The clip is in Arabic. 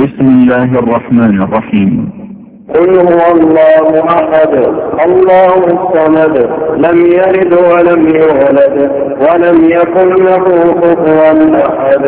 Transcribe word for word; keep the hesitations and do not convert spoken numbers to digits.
بسم الله الرحمن الرحيم. قل هو الله أحد الله الصمد لم يلد ولم يولد ولم يكن له كفوا أحد.